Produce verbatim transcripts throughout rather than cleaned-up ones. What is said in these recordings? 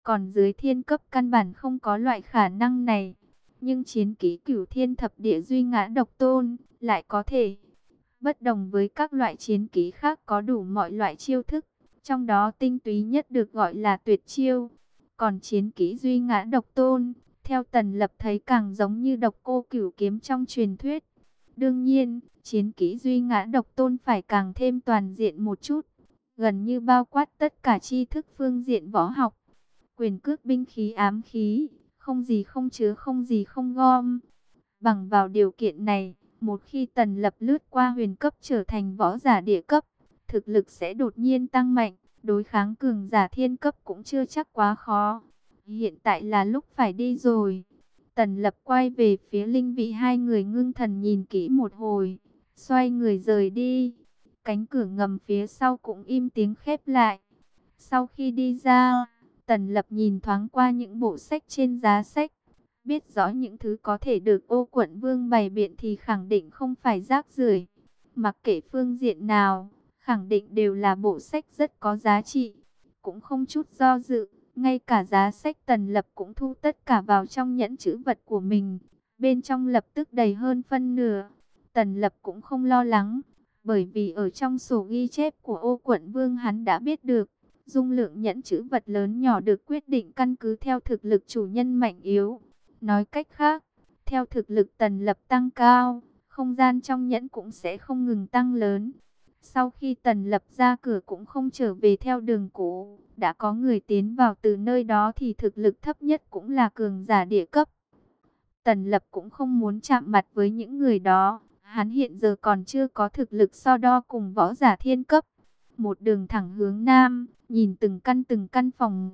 Còn dưới thiên cấp căn bản không có loại khả năng này. Nhưng chiến kỹ Cửu Thiên Thập Địa Duy Ngã Độc Tôn lại có thể. Bất đồng với các loại chiến kỹ khác có đủ mọi loại chiêu thức, trong đó tinh túy nhất được gọi là tuyệt chiêu. Còn chiến kỹ Duy Ngã Độc Tôn, theo Tần Lập thấy càng giống như Độc Cô Cửu Kiếm trong truyền thuyết. Đương nhiên, chiến kỹ Duy Ngã Độc Tôn phải càng thêm toàn diện một chút, gần như bao quát tất cả tri thức phương diện võ học. Quyền cước binh khí ám khí, không gì không chứa không gì không gom. Bằng vào điều kiện này, một khi Tần Lập lướt qua huyền cấp trở thành võ giả địa cấp, thực lực sẽ đột nhiên tăng mạnh, đối kháng cường giả thiên cấp cũng chưa chắc quá khó. Hiện tại là lúc phải đi rồi. Tần Lập quay về phía Linh Vị, hai người ngưng thần nhìn kỹ một hồi, xoay người rời đi. Cánh cửa ngầm phía sau cũng im tiếng khép lại. Sau khi đi ra, Tần Lập nhìn thoáng qua những bộ sách trên giá sách, biết rõ những thứ có thể được Ô Quận Vương bày biện thì khẳng định không phải rác rưởi. Mặc kệ phương diện nào, khẳng định đều là bộ sách rất có giá trị. Cũng không chút do dự, ngay cả giá sách Tần Lập cũng thu tất cả vào trong nhẫn trữ vật của mình. Bên trong lập tức đầy hơn phân nửa. Tần Lập cũng không lo lắng, bởi vì ở trong sổ ghi chép của Ô Quận Vương hắn đã biết được. Dung lượng nhẫn trữ vật lớn nhỏ được quyết định căn cứ theo thực lực chủ nhân mạnh yếu. Nói cách khác, theo thực lực Tần Lập tăng cao, không gian trong nhẫn cũng sẽ không ngừng tăng lớn. Sau khi Tần Lập ra cửa cũng không trở về theo đường cũ, đã có người tiến vào từ nơi đó thì thực lực thấp nhất cũng là cường giả địa cấp. Tần Lập cũng không muốn chạm mặt với những người đó, hắn hiện giờ còn chưa có thực lực so đo cùng võ giả thiên cấp. Một đường thẳng hướng nam, nhìn từng căn từng căn phòng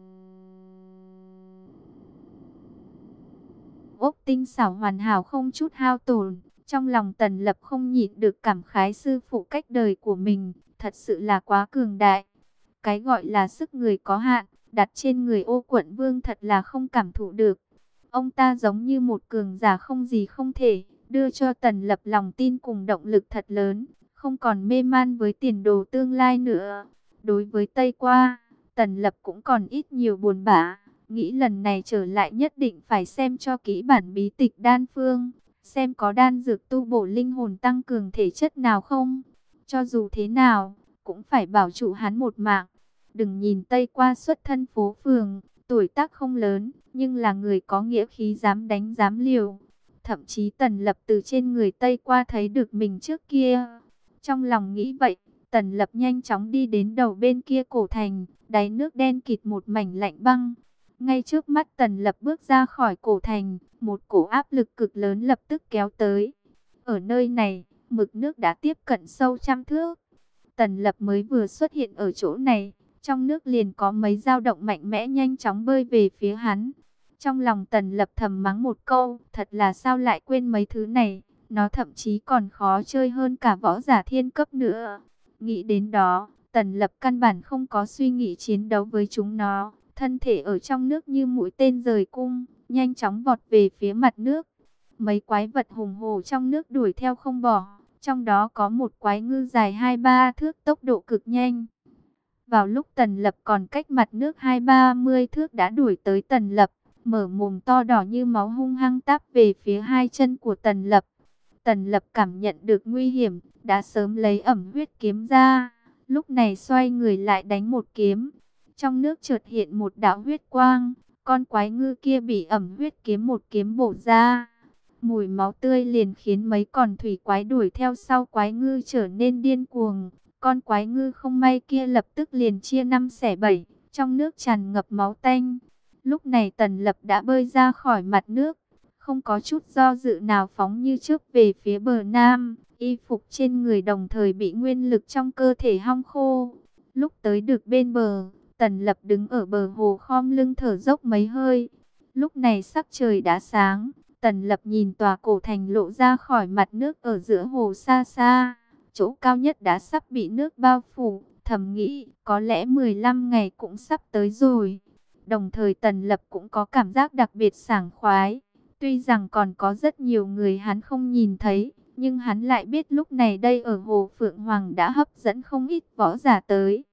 ốc tinh xảo hoàn hảo không chút hao tổn. Trong lòng Tần Lập không nhịn được cảm khái sư phụ cách đời của mình, thật sự là quá cường đại. Cái gọi là sức người có hạn, đặt trên người Ô Quận Vương thật là không cảm thụ được. Ông ta giống như một cường giả không gì không thể, đưa cho Tần Lập lòng tin cùng động lực thật lớn, không còn mê man với tiền đồ tương lai nữa. Đối với Tây Qua, Tần Lập cũng còn ít nhiều buồn bã, nghĩ lần này trở lại nhất định phải xem cho kỹ bản bí tịch đan phương, xem có đan dược tu bổ linh hồn tăng cường thể chất nào không. Cho dù thế nào, cũng phải bảo trụ hắn một mạng. Đừng nhìn Tây Qua xuất thân phố phường, tuổi tác không lớn, nhưng là người có nghĩa khí dám đánh dám liều. Thậm chí Tần Lập từ trên người Tây Qua thấy được mình trước kia. Trong lòng nghĩ vậy, Tần Lập nhanh chóng đi đến đầu bên kia cổ thành, đáy nước đen kịt một mảnh lạnh băng. Ngay trước mắt Tần Lập bước ra khỏi cổ thành, một cổ áp lực cực lớn lập tức kéo tới. Ở nơi này, mực nước đã tiếp cận sâu trăm thước. Tần Lập mới vừa xuất hiện ở chỗ này, trong nước liền có mấy dao động mạnh mẽ nhanh chóng bơi về phía hắn. Trong lòng Tần Lập thầm mắng một câu, thật là sao lại quên mấy thứ này, nó thậm chí còn khó chơi hơn cả võ giả thiên cấp nữa. Nghĩ đến đó, Tần Lập căn bản không có suy nghĩ chiến đấu với chúng nó, thân thể ở trong nước như mũi tên rời cung, nhanh chóng vọt về phía mặt nước. Mấy quái vật hùng hổ trong nước đuổi theo không bỏ, trong đó có một quái ngư dài hai ba thước tốc độ cực nhanh. Vào lúc Tần Lập còn cách mặt nước hai ba mươi thước đã đuổi tới Tần Lập, mở mồm to đỏ như máu hung hăng táp về phía hai chân của Tần Lập. Tần Lập cảm nhận được nguy hiểm, đã sớm lấy ẩm huyết kiếm ra, lúc này xoay người lại đánh một kiếm. Trong nước chợt hiện một đạo huyết quang, con quái ngư kia bị ẩm huyết kiếm một kiếm bổ ra. Mùi máu tươi liền khiến mấy con thủy quái đuổi theo sau quái ngư trở nên điên cuồng. Con quái ngư không may kia lập tức liền chia năm xẻ bảy, trong nước tràn ngập máu tanh. Lúc này Tần Lập đã bơi ra khỏi mặt nước, không có chút do dự nào phóng như trước về phía bờ nam. Y phục trên người đồng thời bị nguyên lực trong cơ thể hong khô. Lúc tới được bên bờ, Tần Lập đứng ở bờ hồ khom lưng thở dốc mấy hơi. Lúc này sắc trời đã sáng, Tần Lập nhìn tòa cổ thành lộ ra khỏi mặt nước ở giữa hồ xa xa. Chỗ cao nhất đã sắp bị nước bao phủ, thầm nghĩ có lẽ mười lăm ngày cũng sắp tới rồi. Đồng thời Tần Lập cũng có cảm giác đặc biệt sảng khoái. Tuy rằng còn có rất nhiều người hắn không nhìn thấy, nhưng hắn lại biết lúc này đây ở hồ Phượng Hoàng đã hấp dẫn không ít võ giả tới.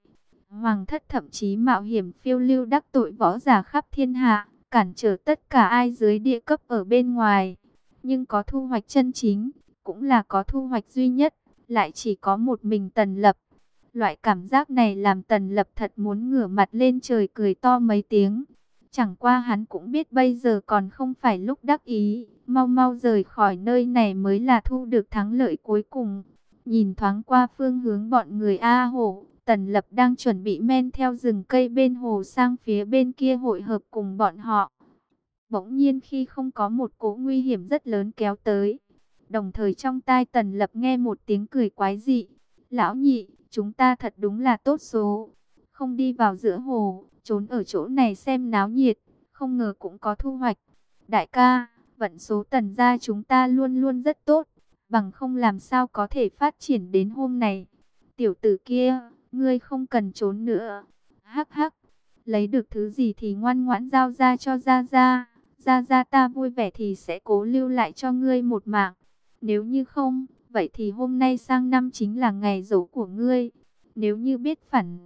Hoàng thất thậm chí mạo hiểm phiêu lưu đắc tội võ giả khắp thiên hạ, cản trở tất cả ai dưới địa cấp ở bên ngoài. Nhưng có thu hoạch chân chính, cũng là có thu hoạch duy nhất, lại chỉ có một mình Tần Lập. Loại cảm giác này làm Tần Lập thật muốn ngửa mặt lên trời cười to mấy tiếng. Chẳng qua hắn cũng biết bây giờ còn không phải lúc đắc ý, mau mau rời khỏi nơi này mới là thu được thắng lợi cuối cùng. Nhìn thoáng qua phương hướng bọn người A Hổ, Tần Lập đang chuẩn bị men theo rừng cây bên hồ sang phía bên kia hội hợp cùng bọn họ. Bỗng nhiên khi không có một cỗ nguy hiểm rất lớn kéo tới. Đồng thời trong tai Tần Lập nghe một tiếng cười quái dị. Lão nhị, chúng ta thật đúng là tốt số. Không đi vào giữa hồ, trốn ở chỗ này xem náo nhiệt, không ngờ cũng có thu hoạch. Đại ca, vận số Tần gia chúng ta luôn luôn rất tốt, bằng không làm sao có thể phát triển đến hôm này. Tiểu tử kia, ngươi không cần trốn nữa. Hắc hắc, lấy được thứ gì thì ngoan ngoãn giao ra cho Gia Gia. Gia Gia ta vui vẻ thì sẽ cố lưu lại cho ngươi một mạng. Nếu như không, vậy thì hôm nay sang năm chính là ngày giỗ của ngươi. Nếu như biết phản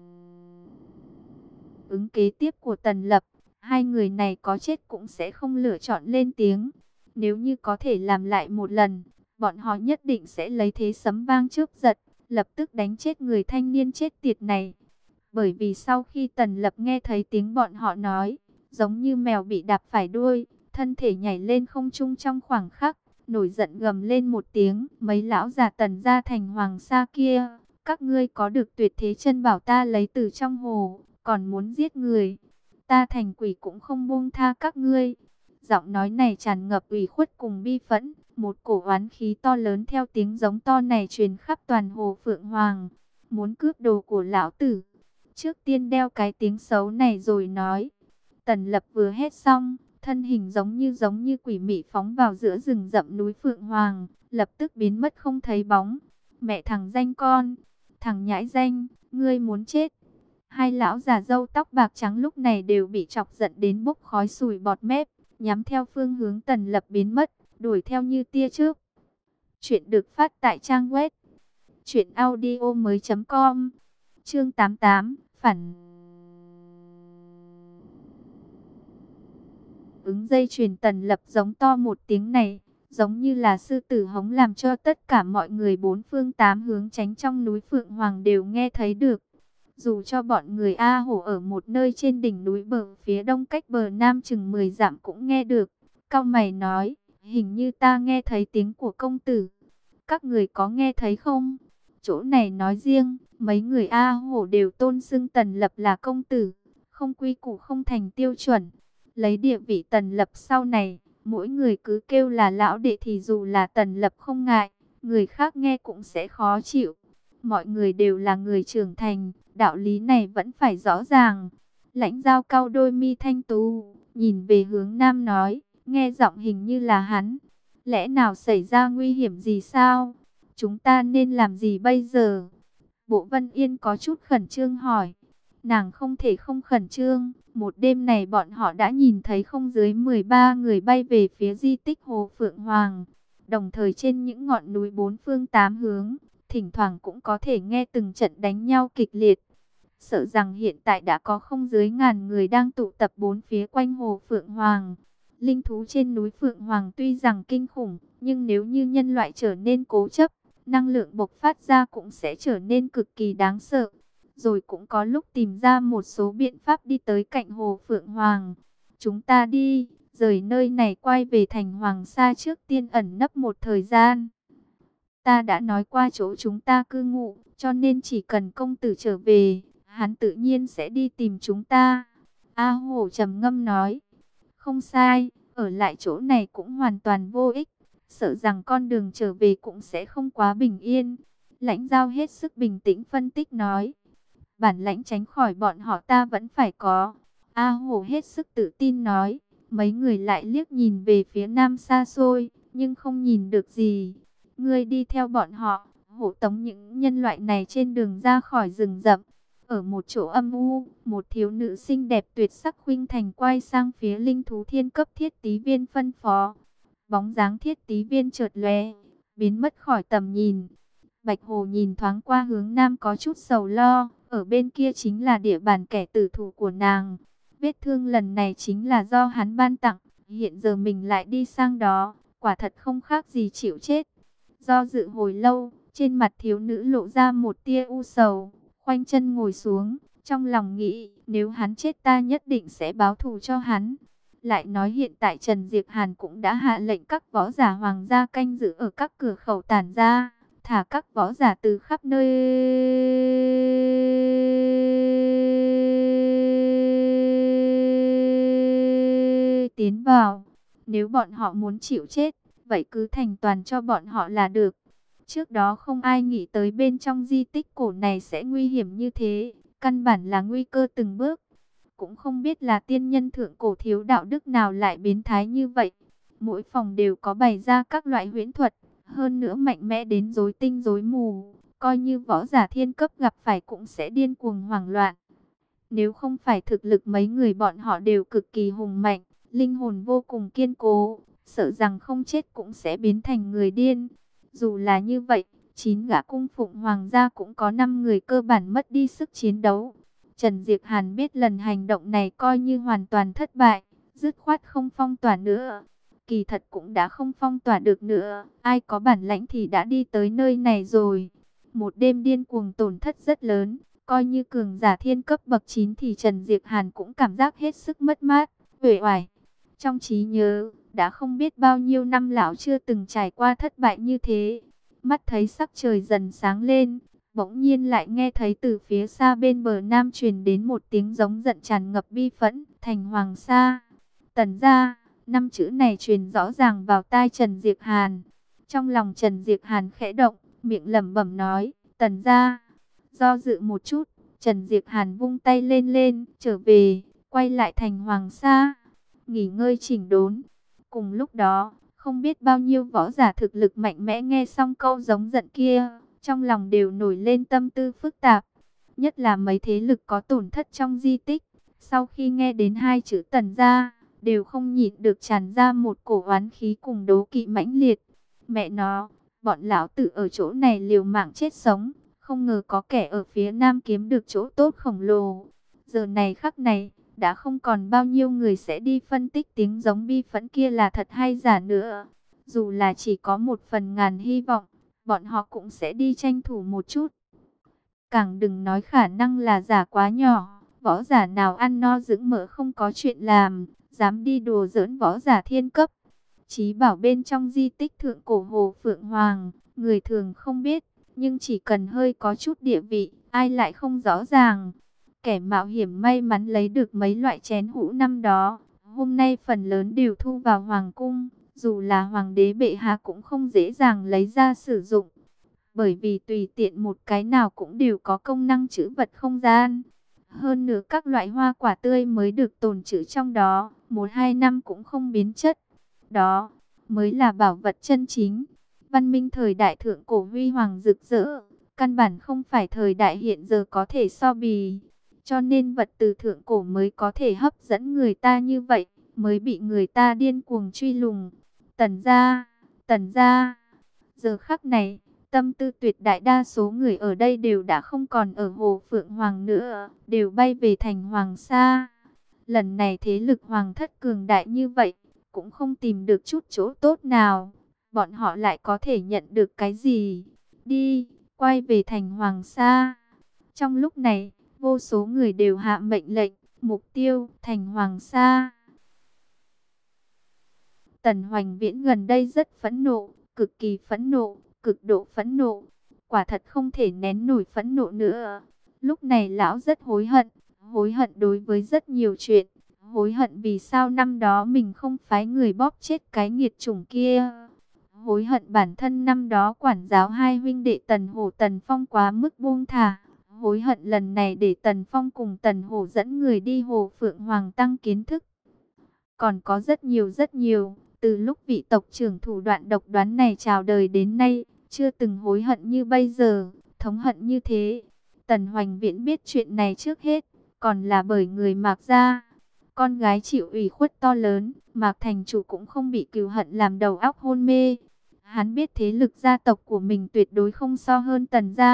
ứng kế tiếp của Tần Lập, hai người này có chết cũng sẽ không lựa chọn lên tiếng. Nếu như có thể làm lại một lần, bọn họ nhất định sẽ lấy thế sấm vang chớp giật, lập tức đánh chết người thanh niên chết tiệt này. Bởi vì sau khi Tần Lập nghe thấy tiếng bọn họ nói, giống như mèo bị đạp phải đuôi, thân thể nhảy lên không trung trong khoảng khắc, nổi giận gầm lên một tiếng. Mấy lão già Tần gia thành hoàng sa kia, các ngươi có được tuyệt thế chân bảo ta lấy từ trong hồ, còn muốn giết người, ta thành quỷ cũng không buông tha các ngươi. Giọng nói này tràn ngập ủy khuất cùng bi phẫn, một cổ oán khí to lớn theo tiếng giống to này truyền khắp toàn hồ Phượng Hoàng. Muốn cướp đồ của lão tử, trước tiên đeo cái tiếng xấu này rồi nói. Tần Lập vừa hét xong, thân hình giống như giống như quỷ mị phóng vào giữa rừng rậm núi Phượng Hoàng, lập tức biến mất không thấy bóng. Mẹ thằng danh con, thằng nhãi danh, ngươi muốn chết. Hai lão già râu tóc bạc trắng lúc này đều bị chọc giận đến bốc khói sùi bọt mép, nhắm theo phương hướng Tần Lập biến mất, đuổi theo như tia chớp. Chuyện được phát tại trang web truyện audio mới chấm com. Chương tám mươi tám, phản ứng dây chuyền. Tần Lập giống to một tiếng này, giống như là sư tử hống, làm cho tất cả mọi người bốn phương tám hướng tránh trong núi Phượng Hoàng đều nghe thấy được. Dù cho bọn người A Hổ ở một nơi trên đỉnh núi bờ phía đông cách bờ nam chừng mười dặm cũng nghe được. Cau mày nói, hình như ta nghe thấy tiếng của công tử. Các người có nghe thấy không? Chỗ này nói riêng, mấy người A Hổ đều tôn xưng Tần Lập là công tử, không quy củ không thành tiêu chuẩn. Lấy địa vị Tần Lập sau này, mỗi người cứ kêu là lão đệ thì dù là Tần Lập không ngại, người khác nghe cũng sẽ khó chịu. Mọi người đều là người trưởng thành, đạo lý này vẫn phải rõ ràng. Lãnh Giao cau đôi mi thanh tú, nhìn về hướng nam nói, nghe giọng hình như là hắn. Lẽ nào xảy ra nguy hiểm gì sao? Chúng ta nên làm gì bây giờ? Bộ Vân Yên có chút khẩn trương hỏi. Nàng không thể không khẩn trương. Một đêm này bọn họ đã nhìn thấy không dưới mười ba người bay về phía di tích Hồ Phượng Hoàng. Đồng thời trên những ngọn núi bốn phương tám hướng, thỉnh thoảng cũng có thể nghe từng trận đánh nhau kịch liệt. Sợ rằng hiện tại đã có không dưới ngàn người đang tụ tập bốn phía quanh Hồ Phượng Hoàng. Linh thú trên núi Phượng Hoàng tuy rằng kinh khủng, nhưng nếu như nhân loại trở nên cố chấp, năng lượng bộc phát ra cũng sẽ trở nên cực kỳ đáng sợ. Rồi cũng có lúc tìm ra một số biện pháp đi tới cạnh Hồ Phượng Hoàng. Chúng ta đi, rời nơi này quay về thành Hoàng Sa trước tiên ẩn nấp một thời gian. Ta đã nói qua chỗ chúng ta cư ngụ, cho nên chỉ cần công tử trở về, hắn tự nhiên sẽ đi tìm chúng ta. A Hổ trầm ngâm nói, không sai, ở lại chỗ này cũng hoàn toàn vô ích, sợ rằng con đường trở về cũng sẽ không quá bình yên. Lãnh Giao hết sức bình tĩnh phân tích nói, bản lãnh tránh khỏi bọn họ ta vẫn phải có. A Hổ hết sức tự tin nói, mấy người lại liếc nhìn về phía nam xa xôi, nhưng không nhìn được gì. Ngươi đi theo bọn họ, hộ tống những nhân loại này trên đường ra khỏi rừng rậm. Ở một chỗ âm u, một thiếu nữ xinh đẹp tuyệt sắc khuynh thành quay sang phía linh thú thiên cấp Thiết Tí Viên phân phó. Bóng dáng Thiết Tí Viên chợt lóe, biến mất khỏi tầm nhìn. Bạch Hồ nhìn thoáng qua hướng nam có chút sầu lo, ở bên kia chính là địa bàn kẻ tử thủ của nàng. Vết thương lần này chính là do hắn ban tặng, hiện giờ mình lại đi sang đó, quả thật không khác gì chịu chết. Do dự hồi lâu, trên mặt thiếu nữ lộ ra một tia u sầu, khoanh chân ngồi xuống, trong lòng nghĩ, nếu hắn chết ta nhất định sẽ báo thù cho hắn. Lại nói hiện tại Trần Diệp Hàn cũng đã hạ lệnh các võ giả hoàng gia canh giữ ở các cửa khẩu tản ra, thả các võ giả từ khắp nơi tiến vào. Nếu bọn họ muốn chịu chết, vậy cứ thành toàn cho bọn họ là được. Trước đó không ai nghĩ tới bên trong di tích cổ này sẽ nguy hiểm như thế, căn bản là nguy cơ từng bước. Cũng không biết là tiên nhân thượng cổ thiếu đạo đức nào lại biến thái như vậy. Mỗi phòng đều có bày ra các loại huyễn thuật, hơn nữa mạnh mẽ đến rối tinh rối mù. Coi như võ giả thiên cấp gặp phải cũng sẽ điên cuồng hoảng loạn. Nếu không phải thực lực mấy người bọn họ đều cực kỳ hùng mạnh, linh hồn vô cùng kiên cố, sợ rằng không chết cũng sẽ biến thành người điên. Dù là như vậy, chín gã cung phụng hoàng gia cũng có năm người cơ bản mất đi sức chiến đấu. Trần Diệp Hàn biết lần hành động này coi như hoàn toàn thất bại, dứt khoát không phong tỏa nữa. Kỳ thật cũng đã không phong tỏa được nữa, ai có bản lãnh thì đã đi tới nơi này rồi. Một đêm điên cuồng tổn thất rất lớn, coi như cường giả thiên cấp bậc chín thì Trần Diệp Hàn cũng cảm giác hết sức mất mát, uể oải. Trong trí nhớ, đã không biết bao nhiêu năm lão chưa từng trải qua thất bại như thế. Mắt thấy sắc trời dần sáng lên, bỗng nhiên lại nghe thấy từ phía xa bên bờ nam truyền đến một tiếng giống giận tràn ngập bi phẫn, thành Hoàng Sa. Tần gia, năm chữ này truyền rõ ràng vào tai Trần Diệp Hàn. Trong lòng Trần Diệp Hàn khẽ động, miệng lẩm bẩm nói, Tần gia. Do dự một chút, Trần Diệp Hàn vung tay lên lên, trở về, quay lại thành Hoàng Sa, nghỉ ngơi chỉnh đốn. Cùng lúc đó, không biết bao nhiêu võ giả thực lực mạnh mẽ nghe xong câu giống giận kia, trong lòng đều nổi lên tâm tư phức tạp. Nhất là mấy thế lực có tổn thất trong di tích, sau khi nghe đến hai chữ Tần gia, đều không nhịn được tràn ra một cổ oán khí cùng đố kỵ mãnh liệt. Mẹ nó, bọn lão tử ở chỗ này liều mạng chết sống, không ngờ có kẻ ở phía nam kiếm được chỗ tốt khổng lồ. Giờ này khắc này, đã không còn bao nhiêu người sẽ đi phân tích tiếng giống bi phẫn kia là thật hay giả nữa. Dù là chỉ có một phần ngàn hy vọng, bọn họ cũng sẽ đi tranh thủ một chút. Càng đừng nói khả năng là giả quá nhỏ, võ giả nào ăn no dưỡng mỡ không có chuyện làm, dám đi đùa giỡn võ giả thiên cấp. Chí bảo bên trong di tích thượng cổ Hồ Phượng Hoàng, người thường không biết, nhưng chỉ cần hơi có chút địa vị, ai lại không rõ ràng. Kẻ mạo hiểm may mắn lấy được mấy loại chén hũ năm đó, hôm nay phần lớn đều thu vào hoàng cung, dù là hoàng đế bệ hạ cũng không dễ dàng lấy ra sử dụng. Bởi vì tùy tiện một cái nào cũng đều có công năng trữ vật không gian. Hơn nữa các loại hoa quả tươi mới được tồn trữ trong đó, một hai năm cũng không biến chất. Đó mới là bảo vật chân chính. Văn minh thời đại thượng cổ huy hoàng rực rỡ, căn bản không phải thời đại hiện giờ có thể so bì. Cho nên vật từ thượng cổ mới có thể hấp dẫn người ta như vậy, mới bị người ta điên cuồng truy lùng. Tần gia, Tần gia. Giờ khắc này, tâm tư tuyệt đại đa số người ở đây đều đã không còn ở Hồ Phượng Hoàng nữa, đều bay về thành Hoàng Sa. Lần này thế lực hoàng thất cường đại như vậy, cũng không tìm được chút chỗ tốt nào. Bọn họ lại có thể nhận được cái gì? Đi, quay về thành Hoàng Sa. Trong lúc này, vô số người đều hạ mệnh lệnh, mục tiêu, thành Hoàng Sa. Tần Hoành Viễn gần đây rất phẫn nộ, cực kỳ phẫn nộ, cực độ phẫn nộ. Quả thật không thể nén nổi phẫn nộ nữa. Lúc này lão rất hối hận, hối hận đối với rất nhiều chuyện. Hối hận vì sao năm đó mình không phái người bóp chết cái nghiệt chủng kia. Hối hận bản thân năm đó quản giáo hai huynh đệ Tần Hổ Tần Phong quá mức buông thả. Hối hận lần này để Tần Phong cùng Tần Hổ dẫn người đi Hồ Phượng Hoàng tăng kiến thức. Còn có rất nhiều rất nhiều, từ lúc vị tộc trưởng thủ đoạn độc đoán này chào đời đến nay, chưa từng hối hận như bây giờ, thống hận như thế. Tần Hoành Viễn biết chuyện này trước hết, còn là bởi người Mạc gia. Con gái chịu ủy khuất to lớn, Mạc thành chủ cũng không bị cừu hận làm đầu óc hôn mê. Hắn biết thế lực gia tộc của mình tuyệt đối không so hơn Tần gia.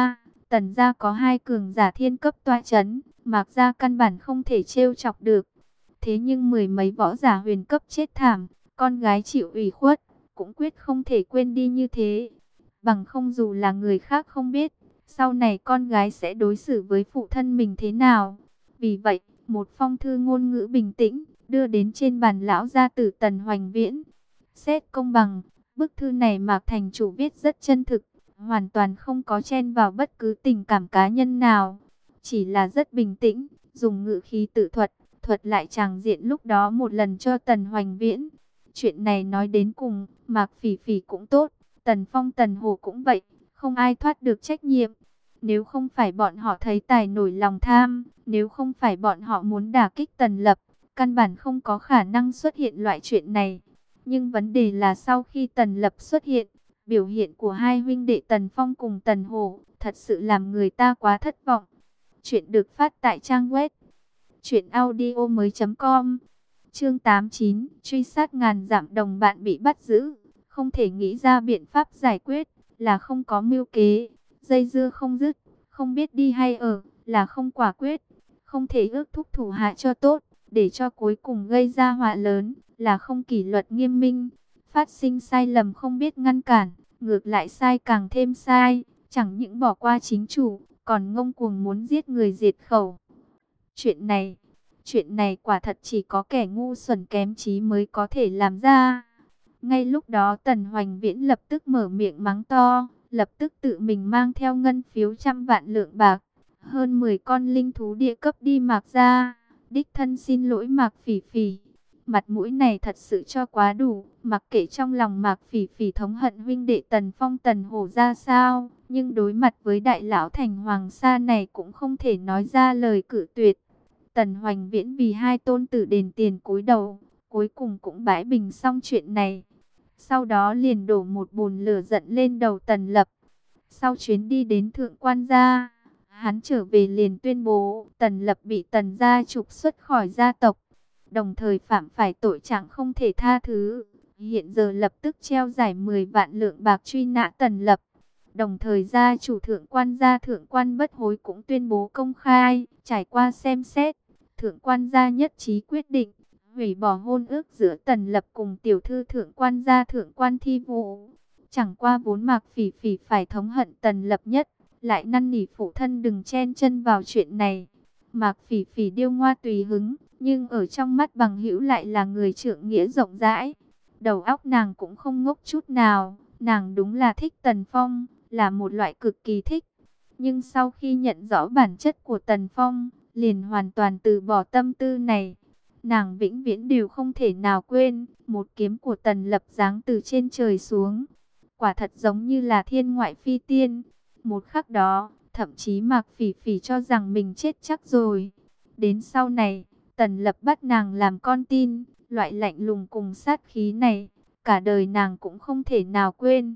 Tần gia có hai cường giả thiên cấp tọa chấn, Mạc gia căn bản không thể trêu chọc được. Thế nhưng mười mấy võ giả huyền cấp chết thảm, con gái chịu ủy khuất, cũng quyết không thể quên đi như thế. Bằng không dù là người khác không biết, sau này con gái sẽ đối xử với phụ thân mình thế nào. Vì vậy, một phong thư ngôn ngữ bình tĩnh, đưa đến trên bàn lão gia tử Tần Hoành Viễn. Xét công bằng, bức thư này Mạc thành chủ viết rất chân thực, hoàn toàn không có chen vào bất cứ tình cảm cá nhân nào. Chỉ là rất bình tĩnh, dùng ngữ khí tự thuật, thuật lại tràng diện lúc đó một lần cho Tần Hoành Viễn. Chuyện này nói đến cùng, Mạc Phỉ Phỉ cũng tốt, Tần Phong Tần Hổ cũng vậy, không ai thoát được trách nhiệm. Nếu không phải bọn họ thấy tài nổi lòng tham, nếu không phải bọn họ muốn đả kích Tần Lập, căn bản không có khả năng xuất hiện loại chuyện này. Nhưng vấn đề là sau khi Tần Lập xuất hiện, biểu hiện của hai huynh đệ Tần Phong cùng Tần Hổ thật sự làm người ta quá thất vọng. Chuyện được phát tại trang web truyện audio mới chấm com. Chương tám mươi chín, truy sát ngàn dặm, đồng bạn bị bắt giữ, không thể nghĩ ra biện pháp giải quyết, là không có mưu kế, dây dưa không dứt, không biết đi hay ở, là không quả quyết, không thể ước thúc thủ hạ cho tốt, để cho cuối cùng gây ra họa lớn, là không kỷ luật nghiêm minh, phát sinh sai lầm không biết ngăn cản, ngược lại sai càng thêm sai, chẳng những bỏ qua chính chủ, còn ngông cuồng muốn giết người diệt khẩu. Chuyện này, chuyện này quả thật chỉ có kẻ ngu xuẩn kém trí mới có thể làm ra. Ngay lúc đó Tần Hoành Viễn lập tức mở miệng mắng to, lập tức tự mình mang theo ngân phiếu trăm vạn lượng bạc, hơn mười con linh thú địa cấp đi Mạc gia, đích thân xin lỗi Mạc Phỉ Phỉ. Mặt mũi này thật sự cho quá đủ, mặc kệ trong lòng Mạc Phỉ Phỉ thống hận huynh đệ Tần Phong Tần Hổ ra sao, nhưng đối mặt với đại lão thành Hoàng Sa này cũng không thể nói ra lời cự tuyệt. Tần Hoành Viễn vì hai tôn tử đền tiền cúi đầu, cuối cùng cũng bãi bình xong chuyện này. Sau đó liền đổ một bồn lửa giận lên đầu Tần Lập. Sau chuyến đi đến Thượng Quan gia, hắn trở về liền tuyên bố Tần Lập bị Tần gia trục xuất khỏi gia tộc, đồng thời phạm phải tội trạng không thể tha thứ. Hiện giờ lập tức treo giải mười vạn lượng bạc truy nã Tần Lập. Đồng thời gia chủ Thượng Quan gia Thượng Quan Bất Hối cũng tuyên bố công khai, trải qua xem xét, Thượng Quan gia nhất trí quyết định hủy bỏ hôn ước giữa Tần Lập cùng tiểu thư Thượng Quan gia Thượng Quan Thi Vũ. Chẳng qua vốn Mạc Phỉ Phỉ phải thống hận Tần Lập nhất, lại năn nỉ phụ thân đừng chen chân vào chuyện này. Mạc Phỉ Phỉ điêu ngoa tùy hứng, nhưng ở trong mắt bằng hữu lại là người trượng nghĩa rộng rãi. Đầu óc nàng cũng không ngốc chút nào, nàng đúng là thích Tần Phong, là một loại cực kỳ thích. Nhưng sau khi nhận rõ bản chất của Tần Phong, liền hoàn toàn từ bỏ tâm tư này. Nàng vĩnh viễn đều không thể nào quên, một kiếm của Tần Lập giáng từ trên trời xuống. Quả thật giống như là thiên ngoại phi tiên. Một khắc đó, thậm chí Mạc Phỉ Phỉ cho rằng mình chết chắc rồi. Đến sau này, Tần Lập bắt nàng làm con tin, loại lạnh lùng cùng sát khí này, cả đời nàng cũng không thể nào quên.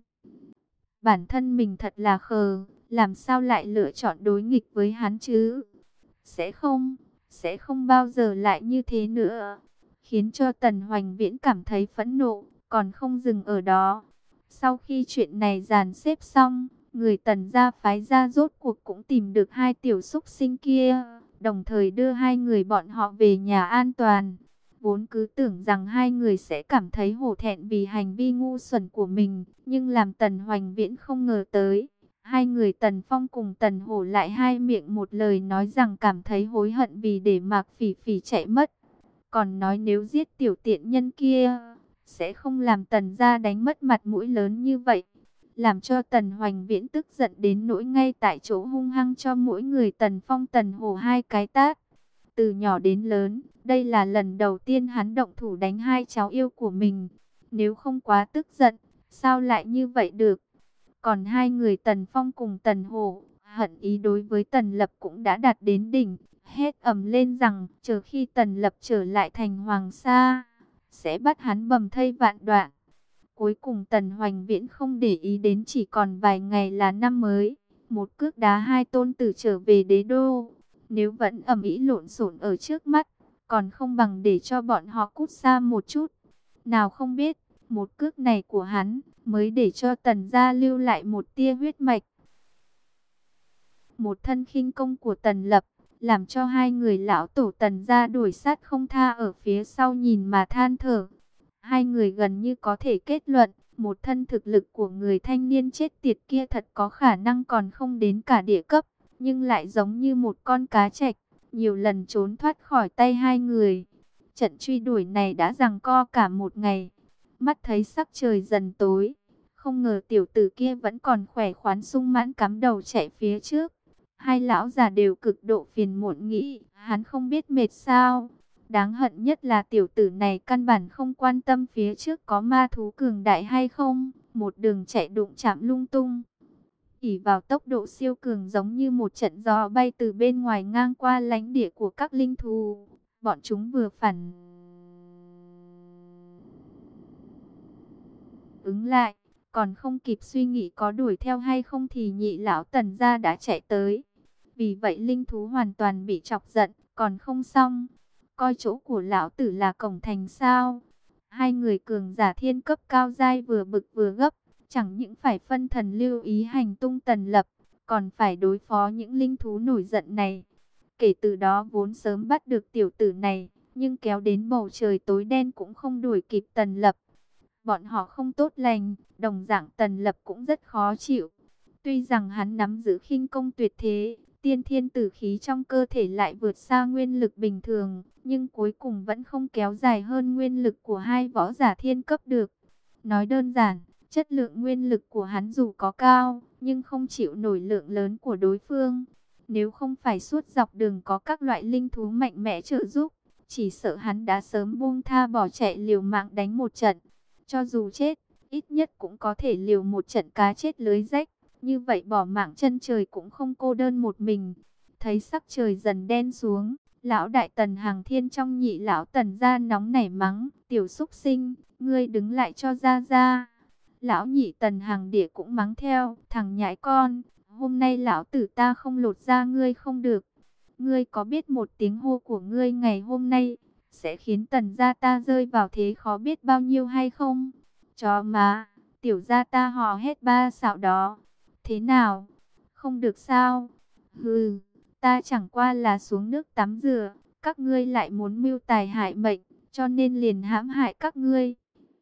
Bản thân mình thật là khờ, làm sao lại lựa chọn đối nghịch với hắn chứ? Sẽ không, sẽ không bao giờ lại như thế nữa. Khiến cho Tần Hoành Viễn cảm thấy phẫn nộ, còn không dừng ở đó. Sau khi chuyện này dàn xếp xong, người Tần gia phái ra rốt cuộc cũng tìm được hai tiểu xúc sinh kia, đồng thời đưa hai người bọn họ về nhà an toàn. Vốn cứ tưởng rằng hai người sẽ cảm thấy hổ thẹn vì hành vi ngu xuẩn của mình, nhưng làm Tần Hoành Viễn không ngờ tới, hai người Tần Phong cùng Tần Hổ lại hai miệng một lời nói rằng cảm thấy hối hận vì để Mạc Phỉ Phỉ chạy mất. Còn nói nếu giết tiểu tiện nhân kia, sẽ không làm Tần gia đánh mất mặt mũi lớn như vậy. Làm cho Tần Hoành Viễn tức giận đến nỗi ngay tại chỗ hung hăng cho mỗi người Tần Phong Tần Hổ hai cái tát. Từ nhỏ đến lớn, đây là lần đầu tiên hắn động thủ đánh hai cháu yêu của mình. Nếu không quá tức giận, sao lại như vậy được? Còn hai người Tần Phong cùng Tần Hổ, hận ý đối với Tần Lập cũng đã đạt đến đỉnh. Hét ầm lên rằng, chờ khi Tần Lập trở lại thành Hoàng Sa, sẽ bắt hắn bầm thây vạn đoạn. Cuối cùng Tần Hoành Viễn không để ý đến chỉ còn vài ngày là năm mới. Một cước đá hai tôn tử trở về đế đô. Nếu vẫn ầm ĩ lộn xộn ở trước mắt, còn không bằng để cho bọn họ cút xa một chút. Nào không biết, một cước này của hắn mới để cho Tần gia lưu lại một tia huyết mạch. một thân khinh công của Tần Lập, làm cho hai người lão tổ Tần gia đuổi sát không tha ở phía sau nhìn mà than thở. Hai người gần như có thể kết luận, một thân thực lực của người thanh niên chết tiệt kia thật có khả năng còn không đến cả địa cấp, nhưng lại giống như một con cá trạch, nhiều lần trốn thoát khỏi tay hai người. Trận truy đuổi này đã giằng co cả một ngày, mắt thấy sắc trời dần tối, không ngờ tiểu tử kia vẫn còn khỏe khoắn sung mãn cắm đầu chạy phía trước. Hai lão già đều cực độ phiền muộn nghĩ, hắn không biết mệt sao. Đáng hận nhất là tiểu tử này căn bản không quan tâm phía trước có ma thú cường đại hay không, một đường chạy đụng chạm lung tung. Ỷ vào tốc độ siêu cường giống như một trận gió bay từ bên ngoài ngang qua lãnh địa của các linh thú. Bọn chúng vừa phản ứng lại, còn không kịp suy nghĩ có đuổi theo hay không thì nhị lão Tần gia đã chạy tới. Vì vậy linh thú hoàn toàn bị chọc giận, còn không xong. Coi chỗ của lão tử là cổng thành sao? Hai người cường giả thiên cấp cao giai vừa bực vừa gấp, chẳng những phải phân thần lưu ý hành tung Tần Lập, còn phải đối phó những linh thú nổi giận này. Kể từ đó vốn sớm bắt được tiểu tử này, nhưng kéo đến bầu trời tối đen cũng không đuổi kịp Tần Lập. Bọn họ không tốt lành, đồng dạng Tần Lập cũng rất khó chịu. Tuy rằng hắn nắm giữ khinh công tuyệt thế, tiên thiên tử khí trong cơ thể lại vượt xa nguyên lực bình thường, nhưng cuối cùng vẫn không kéo dài hơn nguyên lực của hai võ giả thiên cấp được. Nói đơn giản, chất lượng nguyên lực của hắn dù có cao, nhưng không chịu nổi lượng lớn của đối phương. Nếu không phải suốt dọc đường có các loại linh thú mạnh mẽ trợ giúp, chỉ sợ hắn đã sớm buông tha bỏ chạy liều mạng đánh một trận. Cho dù chết, ít nhất cũng có thể liều một trận cá chết lưới rách. Như vậy bỏ mạng chân trời cũng không cô đơn một mình. Thấy sắc trời dần đen xuống, lão đại Tần Hàng Thiên trong nhị lão Tần gia nóng nảy mắng, tiểu xúc sinh, ngươi đứng lại cho ra ra. Lão nhị Tần Hàng Địa cũng mắng theo, thằng nhãi con, hôm nay lão tử ta không lột ra ngươi không được. Ngươi có biết một tiếng hô của ngươi ngày hôm nay sẽ khiến Tần gia ta rơi vào thế khó biết bao nhiêu hay không? Chó má, tiểu gia ta hò hét ba xạo đó. Thế nào? Không được sao? Hừ, ta chẳng qua là xuống nước tắm rửa, các ngươi lại muốn mưu tài hại mệnh, cho nên liền hãm hại các ngươi.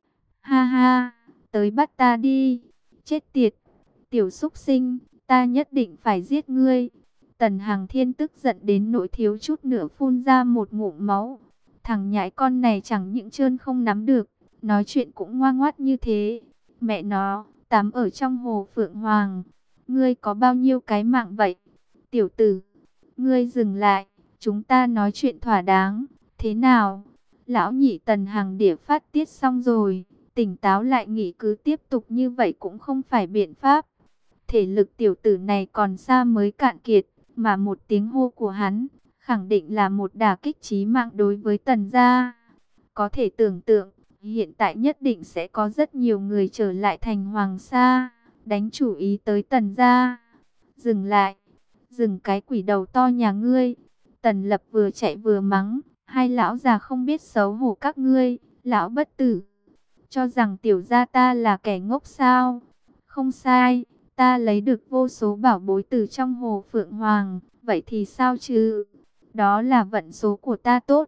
Ha ha, tới bắt ta đi. Chết tiệt, tiểu súc sinh, ta nhất định phải giết ngươi. Tần Hàng Thiên tức giận đến nỗi thiếu chút nữa phun ra một ngụm máu. Thằng nhãi con này chẳng những trơn không nắm được, nói chuyện cũng ngoan ngoắt như thế. Mẹ nó, tắm ở trong hồ Phượng Hoàng. Ngươi có bao nhiêu cái mạng vậy? Tiểu tử, ngươi dừng lại, chúng ta nói chuyện thỏa đáng. Thế nào? Lão nhị Tần Hàng Địa phát tiết xong rồi, tỉnh táo lại nghĩ cứ tiếp tục như vậy cũng không phải biện pháp. Thể lực tiểu tử này còn xa mới cạn kiệt, mà một tiếng hô của hắn khẳng định là một đả kích chí mạng đối với Tần gia. Có thể tưởng tượng, hiện tại nhất định sẽ có rất nhiều người trở lại thành Hoàng Sa, đánh chủ ý tới Tần gia. Dừng lại, dừng cái quỷ đầu to nhà ngươi. Tần Lập vừa chạy vừa mắng, hai lão già không biết xấu hổ các ngươi, lão bất tử. Cho rằng tiểu gia ta là kẻ ngốc sao? Không sai, ta lấy được vô số bảo bối từ trong hồ Phượng Hoàng, vậy thì sao chứ? Đó là vận số của ta tốt.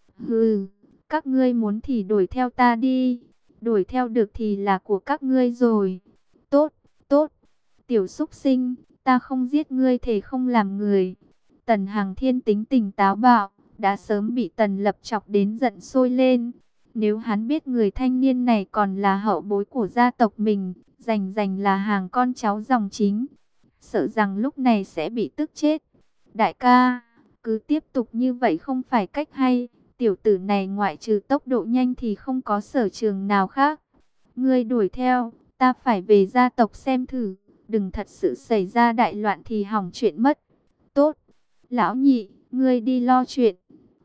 Hừ, các ngươi muốn thì đuổi theo ta đi, đuổi theo được thì là của các ngươi rồi. Tốt, tốt, tiểu xúc sinh, ta không giết ngươi thể không làm người. Tần Hàng Thiên tính tình táo bạo, đã sớm bị Tần Lập chọc đến giận sôi lên. Nếu hắn biết người thanh niên này còn là hậu bối của gia tộc mình, rành rành là hàng con cháu dòng chính, sợ rằng lúc này sẽ bị tức chết. Đại ca, cứ tiếp tục như vậy không phải cách hay. Tiểu tử này ngoại trừ tốc độ nhanh thì không có sở trường nào khác. Ngươi đuổi theo, ta phải về gia tộc xem thử. Đừng thật sự xảy ra đại loạn thì hỏng chuyện mất. Tốt, lão nhị, ngươi đi lo chuyện.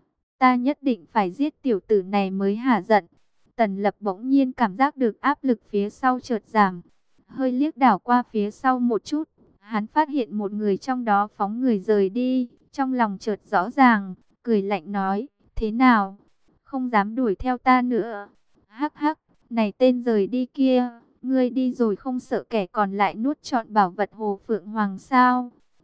Ta nhất định phải giết tiểu tử này mới hả giận. Tần Lập bỗng nhiên cảm giác được áp lực phía sau chợt giảm. Hơi liếc đảo qua phía sau một chút. Hắn phát hiện một người trong đó phóng người rời đi. Trong lòng chợt rõ ràng, cười lạnh nói, thế nào? Không dám đuổi theo ta nữa. Hắc hắc, này tên rời đi kia, ngươi đi rồi không sợ kẻ còn lại nuốt trọn bảo vật hồ Phượng Hoàng sao?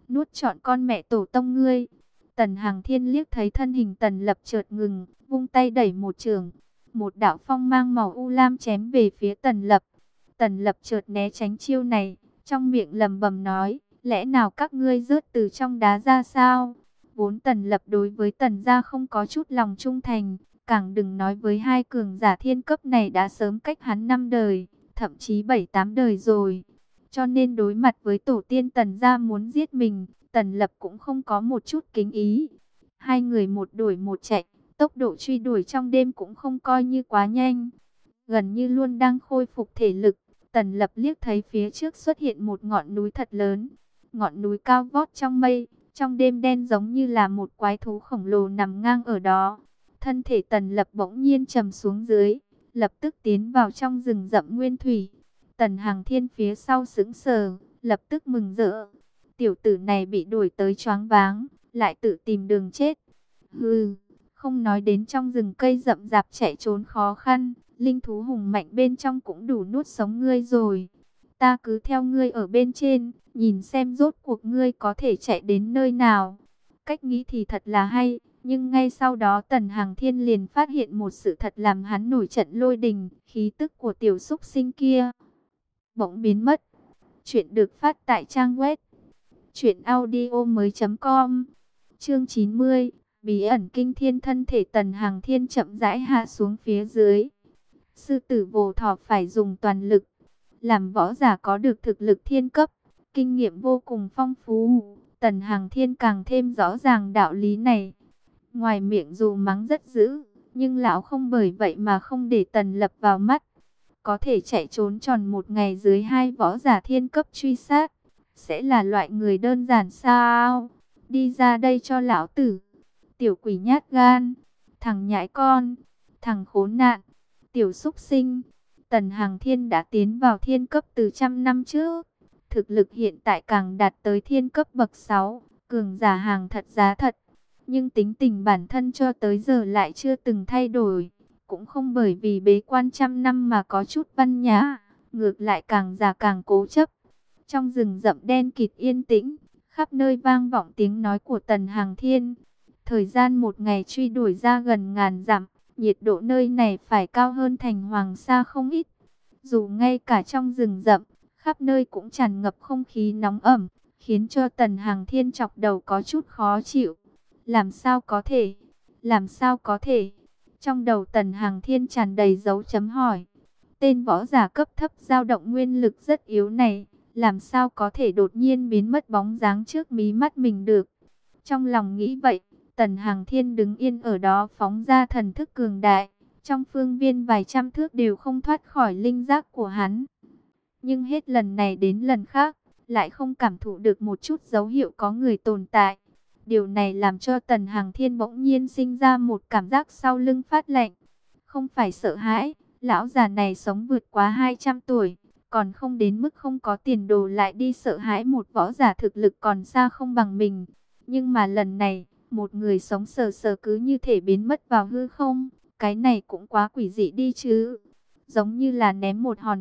nuốt trọn con mẹ tổ tông ngươi. Tần Hằng Thiên liếc thấy thân hình Tần Lập chợt ngừng, vung tay đẩy một trường, một đạo phong mang màu u lam chém về phía Tần Lập. Tần Lập chợt né tránh chiêu này, trong miệng lẩm bẩm nói, lẽ nào các ngươi rớt từ trong đá ra sao? Vốn Tần Lập đối với Tần gia không có chút lòng trung thành, càng đừng nói với hai cường giả thiên cấp này đã sớm cách hắn năm đời, thậm chí bảy tám đời rồi. Cho nên đối mặt với tổ tiên Tần gia muốn giết mình, Tần Lập cũng không có một chút kính ý. Hai người một đuổi một chạy, tốc độ truy đuổi trong đêm cũng không coi như quá nhanh. Gần như luôn đang khôi phục thể lực, Tần Lập liếc thấy phía trước xuất hiện một ngọn núi thật lớn. Ngọn núi cao vót trong mây, trong đêm đen giống như là một quái thú khổng lồ nằm ngang ở đó. Thân thể Tần Lập bỗng nhiên trầm xuống dưới, lập tức tiến vào trong rừng rậm nguyên thủy. Tần Hằng Thiên phía sau sững sờ, lập tức mừng rỡ. Tiểu tử này bị đuổi tới choáng váng, lại tự tìm đường chết. Hừ, không nói đến trong rừng cây rậm rạp chạy trốn khó khăn, linh thú hùng mạnh bên trong cũng đủ nuốt sống ngươi rồi. Ta cứ theo ngươi ở bên trên, nhìn xem rốt cuộc ngươi có thể chạy đến nơi nào. Cách nghĩ thì thật là hay, nhưng ngay sau đó Tần Hằng Thiên liền phát hiện một sự thật làm hắn nổi trận lôi đình, khí tức của tiểu súc sinh kia bỗng biến mất. Chuyện được phát tại trang web truyện audio mới chấm com. Chương chín mươi, bí ẩn kinh thiên. Thân thể Tần Hằng Thiên chậm rãi hạ xuống phía dưới. Sư tử vồ thỏ phải dùng toàn lực. Làm võ giả có được thực lực thiên cấp, kinh nghiệm vô cùng phong phú, Tần Hằng Thiên càng thêm rõ ràng đạo lý này. Ngoài miệng dù mắng rất dữ, nhưng lão không bởi vậy mà không để Tần Lập vào mắt. Có thể chạy trốn tròn một ngày dưới hai võ giả thiên cấp truy sát, sẽ là loại người đơn giản sao? Đi ra đây cho lão tử. Tiểu quỷ nhát gan, thằng nhãi con, thằng khốn nạn, tiểu súc sinh. Tần Hằng Thiên đã tiến vào thiên cấp từ trăm năm trước. Thực lực hiện tại càng đạt tới thiên cấp bậc sáu, cường giả hàng thật giá thật. Nhưng tính tình bản thân cho tới giờ lại chưa từng thay đổi. Cũng không bởi vì bế quan trăm năm mà có chút văn nhã, ngược lại càng già càng cố chấp. Trong rừng rậm đen kịt yên tĩnh, khắp nơi vang vọng tiếng nói của Tần Hằng Thiên. Thời gian một ngày truy đuổi ra gần ngàn dặm, nhiệt độ nơi này phải cao hơn thành Hoàng Sa không ít. Dù ngay cả trong rừng rậm, khắp nơi cũng tràn ngập không khí nóng ẩm, khiến cho Tần Hằng Thiên chọc đầu có chút khó chịu. Làm sao có thể? Làm sao có thể? Trong đầu Tần Hằng Thiên tràn đầy dấu chấm hỏi. Tên võ giả cấp thấp dao động nguyên lực rất yếu này, làm sao có thể đột nhiên biến mất bóng dáng trước mí mắt mình được? Trong lòng nghĩ vậy, Tần Hằng Thiên đứng yên ở đó phóng ra thần thức cường đại. Trong phương viên vài trăm thước đều không thoát khỏi linh giác của hắn. Nhưng hết lần này đến lần khác, lại không cảm thụ được một chút dấu hiệu có người tồn tại. Điều này làm cho Tần Hằng Thiên bỗng nhiên sinh ra một cảm giác sau lưng phát lạnh. Không phải sợ hãi, lão già này sống vượt quá hai trăm tuổi, còn không đến mức không có tiền đồ lại đi sợ hãi một võ giả thực lực còn xa không bằng mình. Nhưng mà lần này, một người sống sờ sờ cứ như thể biến mất vào hư không, cái này cũng quá quỷ dị đi chứ. Giống như là ném một hòn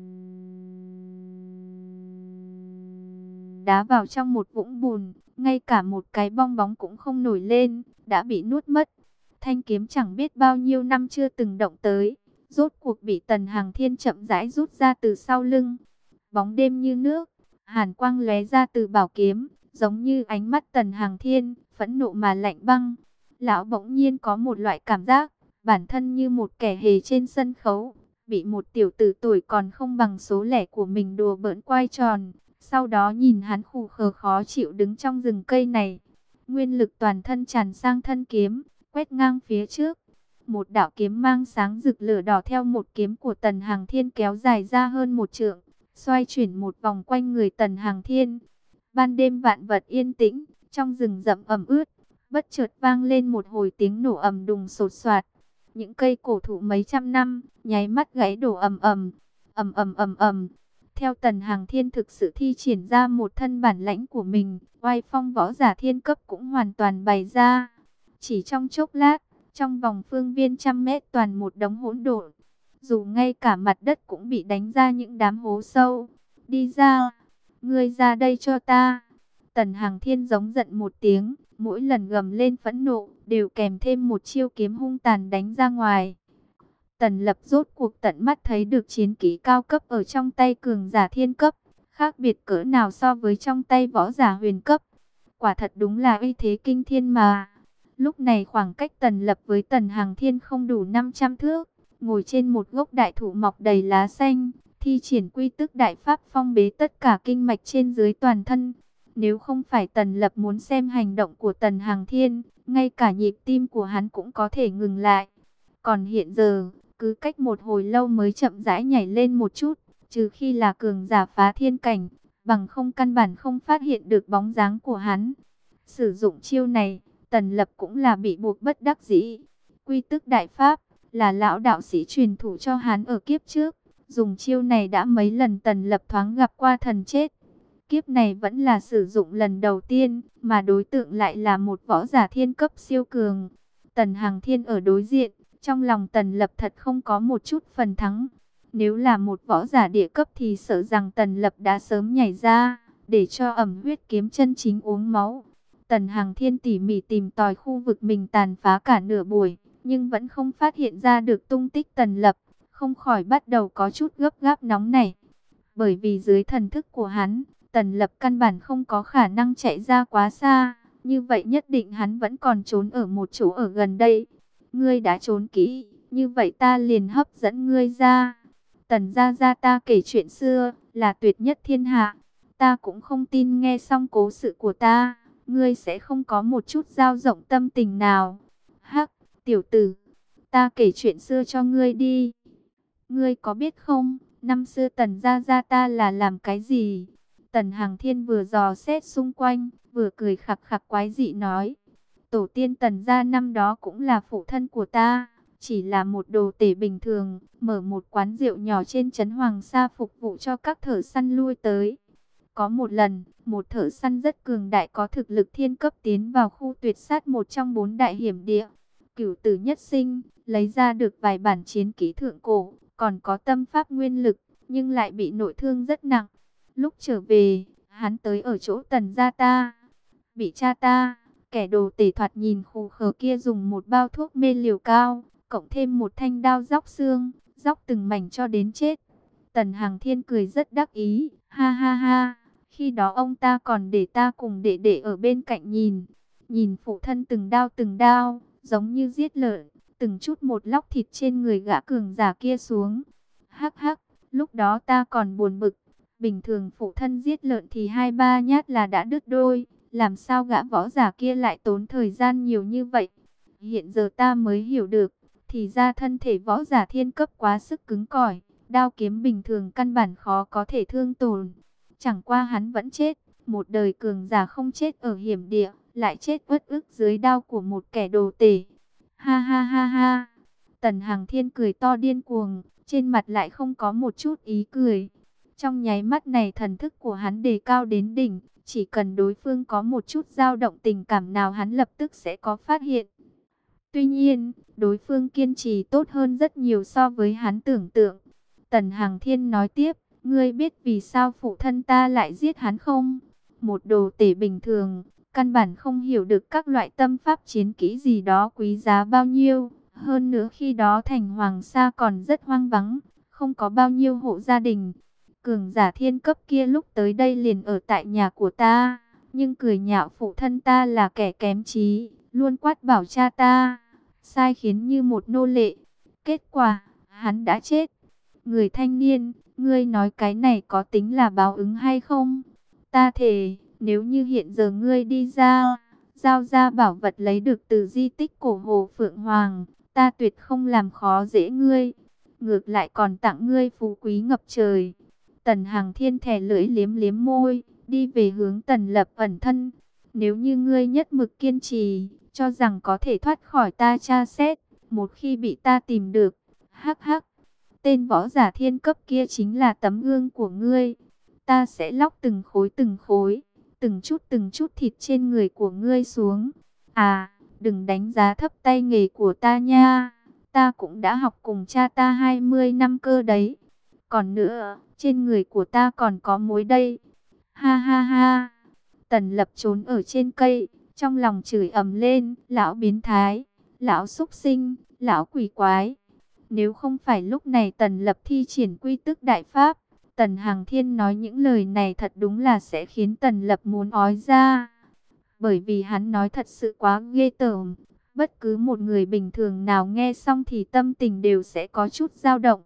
đá vào trong một vũng bùn, ngay cả một cái bong bóng cũng không nổi lên, đã bị nuốt mất. Thanh kiếm chẳng biết bao nhiêu năm chưa từng động tới, rốt cuộc bị Tần Hằng Thiên chậm rãi rút ra từ sau lưng. Bóng đêm như nước, hàn quang lóe ra từ bảo kiếm, giống như ánh mắt Tần Hằng Thiên, phẫn nộ mà lạnh băng. Lão bỗng nhiên có một loại cảm giác, bản thân như một kẻ hề trên sân khấu, bị một tiểu tử tuổi còn không bằng số lẻ của mình đùa bỡn quay tròn. Sau đó nhìn hắn khù khờ khó chịu đứng trong rừng cây này. Nguyên lực toàn thân tràn sang thân kiếm, quét ngang phía trước. Một đạo kiếm mang sáng rực lửa đỏ theo một kiếm của Tần Hằng Thiên kéo dài ra hơn một trượng, xoay chuyển một vòng quanh người Tần Hằng Thiên. Ban đêm vạn vật yên tĩnh, trong rừng rậm ẩm ướt, bất chợt vang lên một hồi tiếng nổ ầm đùng sột soạt. Những cây cổ thụ mấy trăm năm, nháy mắt gãy đổ ầm ầm, ầm ầm ầm ầm. Theo Tần Hằng Thiên thực sự thi triển ra một thân bản lãnh của mình, oai phong võ giả thiên cấp cũng hoàn toàn bày ra. Chỉ trong chốc lát, trong vòng phương viên trăm mét toàn một đống hỗn độn. Dù ngay cả mặt đất cũng bị đánh ra những đám hố sâu. Đi ra, ngươi ra đây cho ta. Tần Hằng Thiên giống giận một tiếng, mỗi lần gầm lên phẫn nộ, đều kèm thêm một chiêu kiếm hung tàn đánh ra ngoài. Tần Lập rốt cuộc tận mắt thấy được chiến kỹ cao cấp ở trong tay cường giả thiên cấp, khác biệt cỡ nào so với trong tay võ giả huyền cấp. Quả thật đúng là uy thế kinh thiên mà. Lúc này khoảng cách Tần Lập với Tần Hằng Thiên không đủ năm trăm thước, ngồi trên một gốc đại thụ mọc đầy lá xanh, thi triển quy tức đại pháp phong bế tất cả kinh mạch trên dưới toàn thân. Nếu không phải Tần Lập muốn xem hành động của Tần Hằng Thiên, ngay cả nhịp tim của hắn cũng có thể ngừng lại. Còn hiện giờ, cứ cách một hồi lâu mới chậm rãi nhảy lên một chút, trừ khi là cường giả phá thiên cảnh, bằng không căn bản không phát hiện được bóng dáng của hắn. Sử dụng chiêu này, Tần Lập cũng là bị buộc bất đắc dĩ. Quy tức đại pháp là lão đạo sĩ truyền thụ cho hắn ở kiếp trước, dùng chiêu này đã mấy lần Tần Lập thoáng gặp qua thần chết. Kiếp này vẫn là sử dụng lần đầu tiên, mà đối tượng lại là một võ giả thiên cấp siêu cường. Tần Hằng Thiên ở đối diện, trong lòng Tần Lập thật không có một chút phần thắng. Nếu là một võ giả địa cấp thì sợ rằng Tần Lập đã sớm nhảy ra, để cho ẩm huyết kiếm chân chính uống máu. Tần Hằng Thiên tỉ mỉ tìm tòi khu vực mình tàn phá cả nửa buổi, nhưng vẫn không phát hiện ra được tung tích Tần Lập, không khỏi bắt đầu có chút gấp gáp nóng nảy. Bởi vì dưới thần thức của hắn, Tần Lập căn bản không có khả năng chạy ra quá xa, như vậy nhất định hắn vẫn còn trốn ở một chỗ ở gần đây. Ngươi đã trốn kỹ, như vậy ta liền hấp dẫn ngươi ra. Tần gia gia ta kể chuyện xưa, là tuyệt nhất thiên hạ. Ta cũng không tin nghe xong cố sự của ta, ngươi sẽ không có một chút dao rộng tâm tình nào. Hắc, tiểu tử, ta kể chuyện xưa cho ngươi đi. Ngươi có biết không, năm xưa Tần gia gia ta là làm cái gì? Tần Hằng Thiên vừa dò xét xung quanh, vừa cười khặc khặc quái dị nói. Tổ tiên Tần gia năm đó cũng là phụ thân của ta, chỉ là một đồ tể bình thường, mở một quán rượu nhỏ trên trấn Hoàng Sa phục vụ cho các thợ săn lui tới. Có một lần, một thợ săn rất cường đại có thực lực thiên cấp tiến vào khu tuyệt sát một trong bốn đại hiểm địa. Cửu tử nhất sinh, lấy ra được vài bản chiến kỹ thượng cổ, còn có tâm pháp nguyên lực, nhưng lại bị nội thương rất nặng. Lúc trở về, hắn tới ở chỗ Tần gia ta, bị cha ta, kẻ đồ tể thoạt nhìn khù khờ kia dùng một bao thuốc mê liều cao, cộng thêm một thanh đao róc xương, róc từng mảnh cho đến chết. Tần Hằng Thiên cười rất đắc ý, ha ha ha, khi đó ông ta còn để ta cùng đệ đệ ở bên cạnh nhìn, nhìn phụ thân từng đao từng đao, giống như giết lợn, từng chút một lóc thịt trên người gã cường giả kia xuống. Hắc hắc, lúc đó ta còn buồn bực, bình thường phụ thân giết lợn thì hai ba nhát là đã đứt đôi, làm sao gã võ giả kia lại tốn thời gian nhiều như vậy? Hiện giờ ta mới hiểu được, thì ra thân thể võ giả thiên cấp quá sức cứng cỏi, đao kiếm bình thường căn bản khó có thể thương tổn. Chẳng qua hắn vẫn chết, một đời cường giả không chết ở hiểm địa, lại chết uất ức dưới đao của một kẻ đồ tể. Ha ha ha ha, Tần Hằng Thiên cười to điên cuồng, trên mặt lại không có một chút ý cười. Trong nháy mắt này thần thức của hắn đề cao đến đỉnh, chỉ cần đối phương có một chút dao động tình cảm nào hắn lập tức sẽ có phát hiện. Tuy nhiên, đối phương kiên trì tốt hơn rất nhiều so với hắn tưởng tượng. Tần Hằng Thiên nói tiếp, ngươi biết vì sao phụ thân ta lại giết hắn không? Một đồ tể bình thường, căn bản không hiểu được các loại tâm pháp chiến kỹ gì đó quý giá bao nhiêu. Hơn nữa khi đó thành Hoàng Sa còn rất hoang vắng, không có bao nhiêu hộ gia đình. Cường giả thiên cấp kia lúc tới đây liền ở tại nhà của ta, nhưng cười nhạo phụ thân ta là kẻ kém trí, luôn quát bảo cha ta, sai khiến như một nô lệ. Kết quả, hắn đã chết. Người thanh niên, ngươi nói cái này có tính là báo ứng hay không? Ta thề, nếu như hiện giờ ngươi đi ra, giao ra bảo vật lấy được từ di tích cổ Hồ Phượng Hoàng, ta tuyệt không làm khó dễ ngươi, ngược lại còn tặng ngươi phú quý ngập trời. Tần Hằng Thiên thè lưỡi liếm liếm môi, đi về hướng Tần Lập ẩn thân. Nếu như ngươi nhất mực kiên trì, cho rằng có thể thoát khỏi ta tra xét, một khi bị ta tìm được, hắc hắc, tên võ giả thiên cấp kia chính là tấm gương của ngươi. Ta sẽ lóc từng khối từng khối, từng chút từng chút thịt trên người của ngươi xuống. À, đừng đánh giá thấp tay nghề của ta nha, ta cũng đã học cùng cha ta hai mươi năm cơ đấy. Còn nữa, trên người của ta còn có mối đây. Ha ha ha. Tần Lập trốn ở trên cây, trong lòng chửi ầm lên, lão biến thái, lão súc sinh, lão quỷ quái. Nếu không phải lúc này Tần Lập thi triển quy tức đại pháp, Tần Hằng Thiên nói những lời này thật đúng là sẽ khiến Tần Lập muốn ói ra. Bởi vì hắn nói thật sự quá ghê tởm. Bất cứ một người bình thường nào nghe xong thì tâm tình đều sẽ có chút dao động.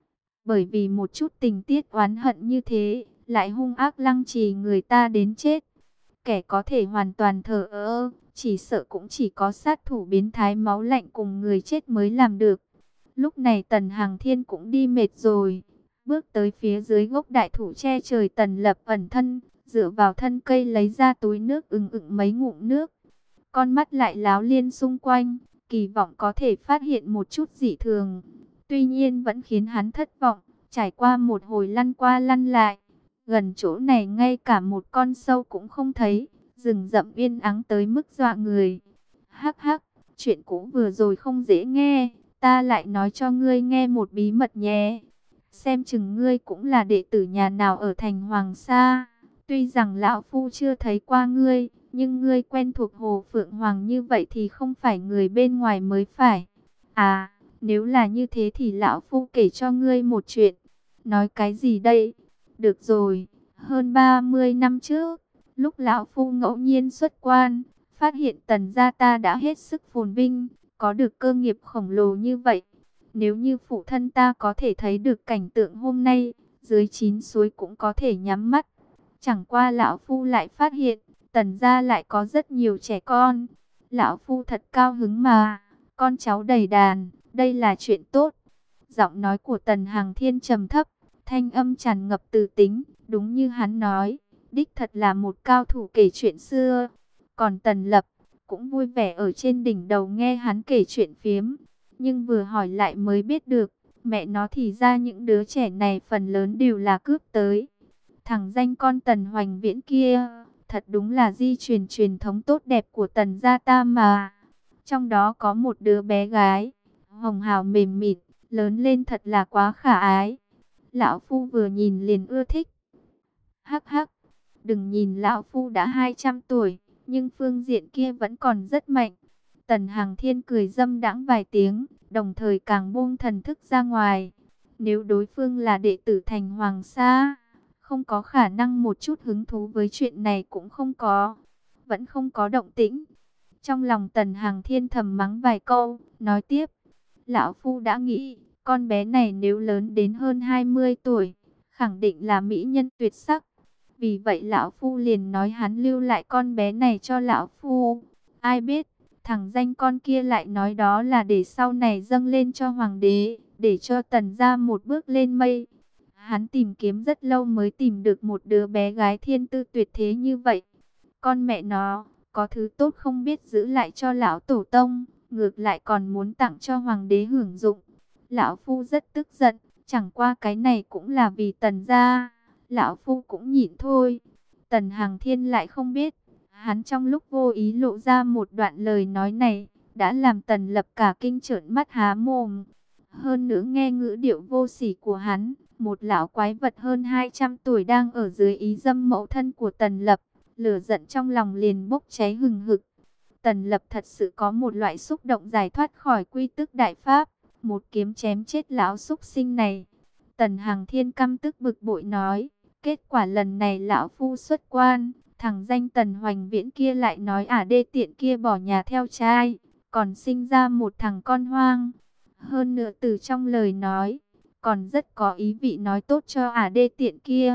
Bởi vì một chút tình tiết oán hận như thế, lại hung ác lăng trì người ta đến chết. Kẻ có thể hoàn toàn thờ ơ, chỉ sợ cũng chỉ có sát thủ biến thái máu lạnh cùng người chết mới làm được. Lúc này Tần Hằng Thiên cũng đi mệt rồi. Bước tới phía dưới gốc đại thụ che trời, Tần Lập ẩn thân, dựa vào thân cây lấy ra túi nước ừng ựng mấy ngụm nước. Con mắt lại láo liên xung quanh, kỳ vọng có thể phát hiện một chút dị thường. Tuy nhiên vẫn khiến hắn thất vọng, trải qua một hồi lăn qua lăn lại. Gần chỗ này ngay cả một con sâu cũng không thấy, rừng rậm yên ắng tới mức dọa người. Hắc hắc, chuyện cũ vừa rồi không dễ nghe, ta lại nói cho ngươi nghe một bí mật nhé. Xem chừng ngươi cũng là đệ tử nhà nào ở thành Hoàng Sa. Tuy rằng lão phu chưa thấy qua ngươi, nhưng ngươi quen thuộc Hồ Phượng Hoàng như vậy thì không phải người bên ngoài mới phải. À, nếu là như thế thì lão phu kể cho ngươi một chuyện. Nói cái gì đây? Được rồi, hơn ba mươi năm trước, lúc lão phu ngẫu nhiên xuất quan, phát hiện Tần gia ta đã hết sức phồn vinh, có được cơ nghiệp khổng lồ như vậy. Nếu như phụ thân ta có thể thấy được cảnh tượng hôm nay, dưới chín suối cũng có thể nhắm mắt. Chẳng qua lão phu lại phát hiện, Tần gia lại có rất nhiều trẻ con. Lão phu thật cao hứng mà, con cháu đầy đàn, đây là chuyện tốt. Giọng nói của Tần Hằng Thiên trầm thấp, thanh âm tràn ngập từ tính, đúng như hắn nói, đích thật là một cao thủ kể chuyện xưa. Còn Tần Lập cũng vui vẻ ở trên đỉnh đầu nghe hắn kể chuyện phiếm, nhưng vừa hỏi lại mới biết được, mẹ nó thì ra những đứa trẻ này phần lớn đều là cướp tới. Thằng danh con Tần Hoành Viễn kia, thật đúng là di truyền truyền thống tốt đẹp của Tần gia ta mà. Trong đó có một đứa bé gái, hồng hào mềm mịt, lớn lên thật là quá khả ái. Lão phu vừa nhìn liền ưa thích. Hắc hắc, đừng nhìn lão phu đã hai trăm tuổi, nhưng phương diện kia vẫn còn rất mạnh. Tần Hằng Thiên cười dâm đãng vài tiếng, đồng thời càng buông thần thức ra ngoài. Nếu đối phương là đệ tử thành Hoàng Sa, không có khả năng một chút hứng thú với chuyện này cũng không có. Vẫn không có động tĩnh. Trong lòng Tần Hằng Thiên thầm mắng vài câu, nói tiếp. Lão phu đã nghĩ, con bé này nếu lớn đến hơn hai mươi tuổi, khẳng định là mỹ nhân tuyệt sắc. Vì vậy lão phu liền nói hắn lưu lại con bé này cho lão phu. Ai biết, thằng danh con kia lại nói đó là để sau này dâng lên cho hoàng đế, để cho Tần gia một bước lên mây. Hắn tìm kiếm rất lâu mới tìm được một đứa bé gái thiên tư tuyệt thế như vậy. Con mẹ nó, có thứ tốt không biết giữ lại cho lão tổ tông, ngược lại còn muốn tặng cho hoàng đế hưởng dụng. Lão phu rất tức giận, chẳng qua cái này cũng là vì Tần gia, lão phu cũng nhịn thôi. Tần Hằng Thiên lại không biết, hắn trong lúc vô ý lộ ra một đoạn lời nói này, đã làm Tần Lập cả kinh trợn mắt há mồm. Hơn nữa nghe ngữ điệu vô sỉ của hắn, một lão quái vật hơn hai trăm tuổi đang ở dưới ý dâm mẫu thân của Tần Lập, lửa giận trong lòng liền bốc cháy hừng hực. Tần Lập thật sự có một loại xúc động giải thoát khỏi quy tức đại pháp, một kiếm chém chết lão súc sinh này. Tần Hằng Thiên căm tức bực bội nói, kết quả lần này lão phu xuất quan, thằng danh Tần Hoành Viễn kia lại nói ả đê tiện kia bỏ nhà theo trai, còn sinh ra một thằng con hoang. Hơn nữa từ trong lời nói, còn rất có ý vị nói tốt cho ả đê tiện kia.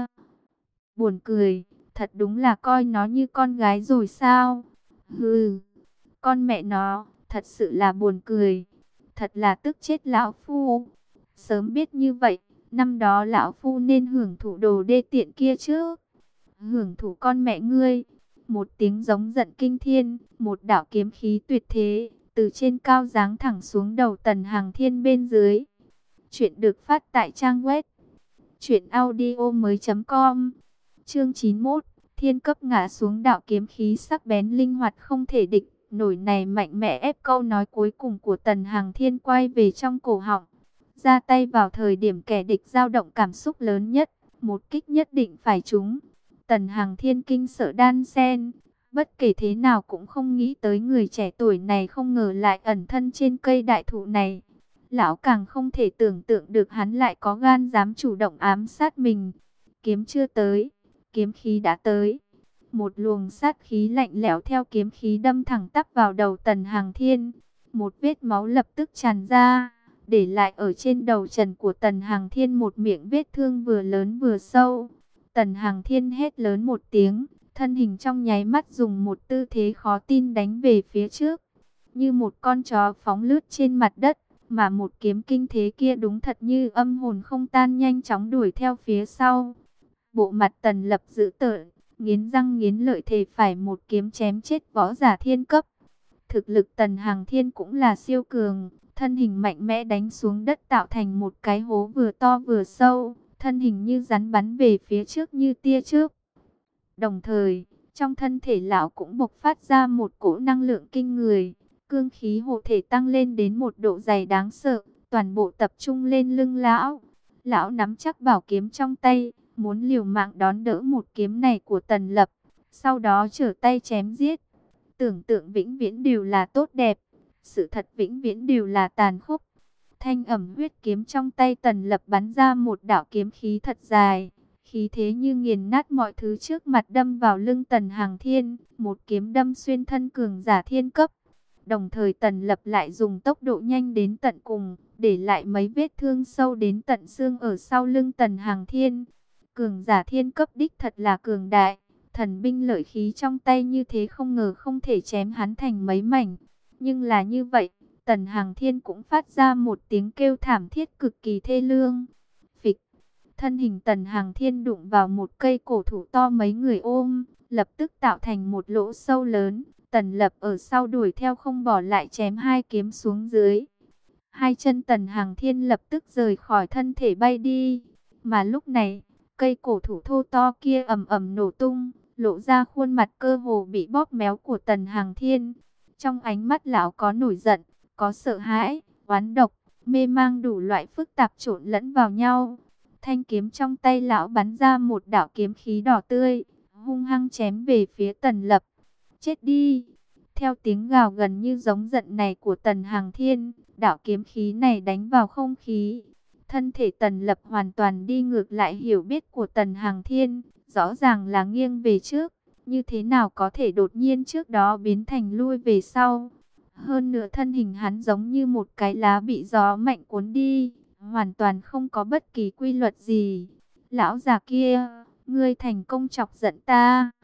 Buồn cười, thật đúng là coi nó như con gái rồi sao? Hừ, con mẹ nó, thật sự là buồn cười. Thật là tức chết lão phu. Sớm biết như vậy, năm đó lão phu nên hưởng thụ đồ đê tiện kia chứ. Hưởng thụ con mẹ ngươi. Một tiếng giống giận kinh thiên, một đạo kiếm khí tuyệt thế, từ trên cao giáng thẳng xuống đầu Tần Hằng Thiên bên dưới. Chuyện được phát tại trang web truyện audio mới chấm com. Chương chín mươi mốt, thiên cấp ngã xuống, đạo kiếm khí sắc bén linh hoạt không thể địch. Nổi này mạnh mẽ ép câu nói cuối cùng của Tần Hằng Thiên quay về trong cổ họng. Ra tay vào thời điểm kẻ địch dao động cảm xúc lớn nhất, một kích nhất định phải trúng. Tần Hằng Thiên kinh sợ đan sen. Bất kể thế nào cũng không nghĩ tới người trẻ tuổi này không ngờ lại ẩn thân trên cây đại thụ này. Lão càng không thể tưởng tượng được hắn lại có gan dám chủ động ám sát mình. Kiếm chưa tới, kiếm khí đã tới. Một luồng sát khí lạnh lẽo theo kiếm khí đâm thẳng tắp vào đầu Tần Hằng Thiên. Một vết máu lập tức tràn ra, để lại ở trên đầu trần của Tần Hằng Thiên một miệng vết thương vừa lớn vừa sâu. Tần Hằng Thiên hét lớn một tiếng, thân hình trong nháy mắt dùng một tư thế khó tin đánh về phía trước, như một con chó phóng lướt trên mặt đất, mà một kiếm kinh thế kia đúng thật như âm hồn không tan nhanh chóng đuổi theo phía sau. Bộ mặt Tần Lập dữ tợn, nghiến răng nghiến lợi thề phải một kiếm chém chết võ giả thiên cấp. Thực lực Tần Hằng Thiên cũng là siêu cường, thân hình mạnh mẽ đánh xuống đất tạo thành một cái hố vừa to vừa sâu, thân hình như rắn bắn về phía trước như tia chớp. Đồng thời, trong thân thể lão cũng bộc phát ra một cỗ năng lượng kinh người, cương khí hộ thể tăng lên đến một độ dày đáng sợ, toàn bộ tập trung lên lưng lão. Lão nắm chắc bảo kiếm trong tay, muốn liều mạng đón đỡ một kiếm này của Tần Lập, sau đó trở tay chém giết. Tưởng tượng vĩnh viễn đều là tốt đẹp, sự thật vĩnh viễn đều là tàn khốc. Thanh ẩm huyết kiếm trong tay Tần Lập bắn ra một đạo kiếm khí thật dài, khí thế như nghiền nát mọi thứ trước mặt đâm vào lưng Tần Hằng Thiên, một kiếm đâm xuyên thân cường giả thiên cấp. Đồng thời Tần Lập lại dùng tốc độ nhanh đến tận cùng, để lại mấy vết thương sâu đến tận xương ở sau lưng Tần Hằng Thiên. Cường giả thiên cấp đích thật là cường đại, thần binh lợi khí trong tay như thế không ngờ không thể chém hắn thành mấy mảnh. Nhưng là như vậy, Tần Hằng Thiên cũng phát ra một tiếng kêu thảm thiết cực kỳ thê lương. Phịch, thân hình Tần Hằng Thiên đụng vào một cây cổ thụ to mấy người ôm, lập tức tạo thành một lỗ sâu lớn. Tần Lập ở sau đuổi theo không bỏ lại chém hai kiếm xuống dưới. Hai chân Tần Hằng Thiên lập tức rời khỏi thân thể bay đi. Mà lúc này, cây cổ thụ thô to kia ầm ầm nổ tung, lộ ra khuôn mặt cơ hồ bị bóp méo của Tần Hằng Thiên. Trong ánh mắt lão có nổi giận, có sợ hãi, oán độc, mê mang đủ loại phức tạp trộn lẫn vào nhau. Thanh kiếm trong tay lão bắn ra một đạo kiếm khí đỏ tươi, hung hăng chém về phía Tần Lập. Chết đi! Theo tiếng gào gần như giống giận này của Tần Hằng Thiên, đạo kiếm khí này đánh vào không khí. Thân thể Tần Lập hoàn toàn đi ngược lại hiểu biết của Tần Hằng Thiên, rõ ràng là nghiêng về trước, như thế nào có thể đột nhiên trước đó biến thành lui về sau. Hơn nữa thân hình hắn giống như một cái lá bị gió mạnh cuốn đi, hoàn toàn không có bất kỳ quy luật gì. Lão già kia, ngươi thành công chọc giận ta.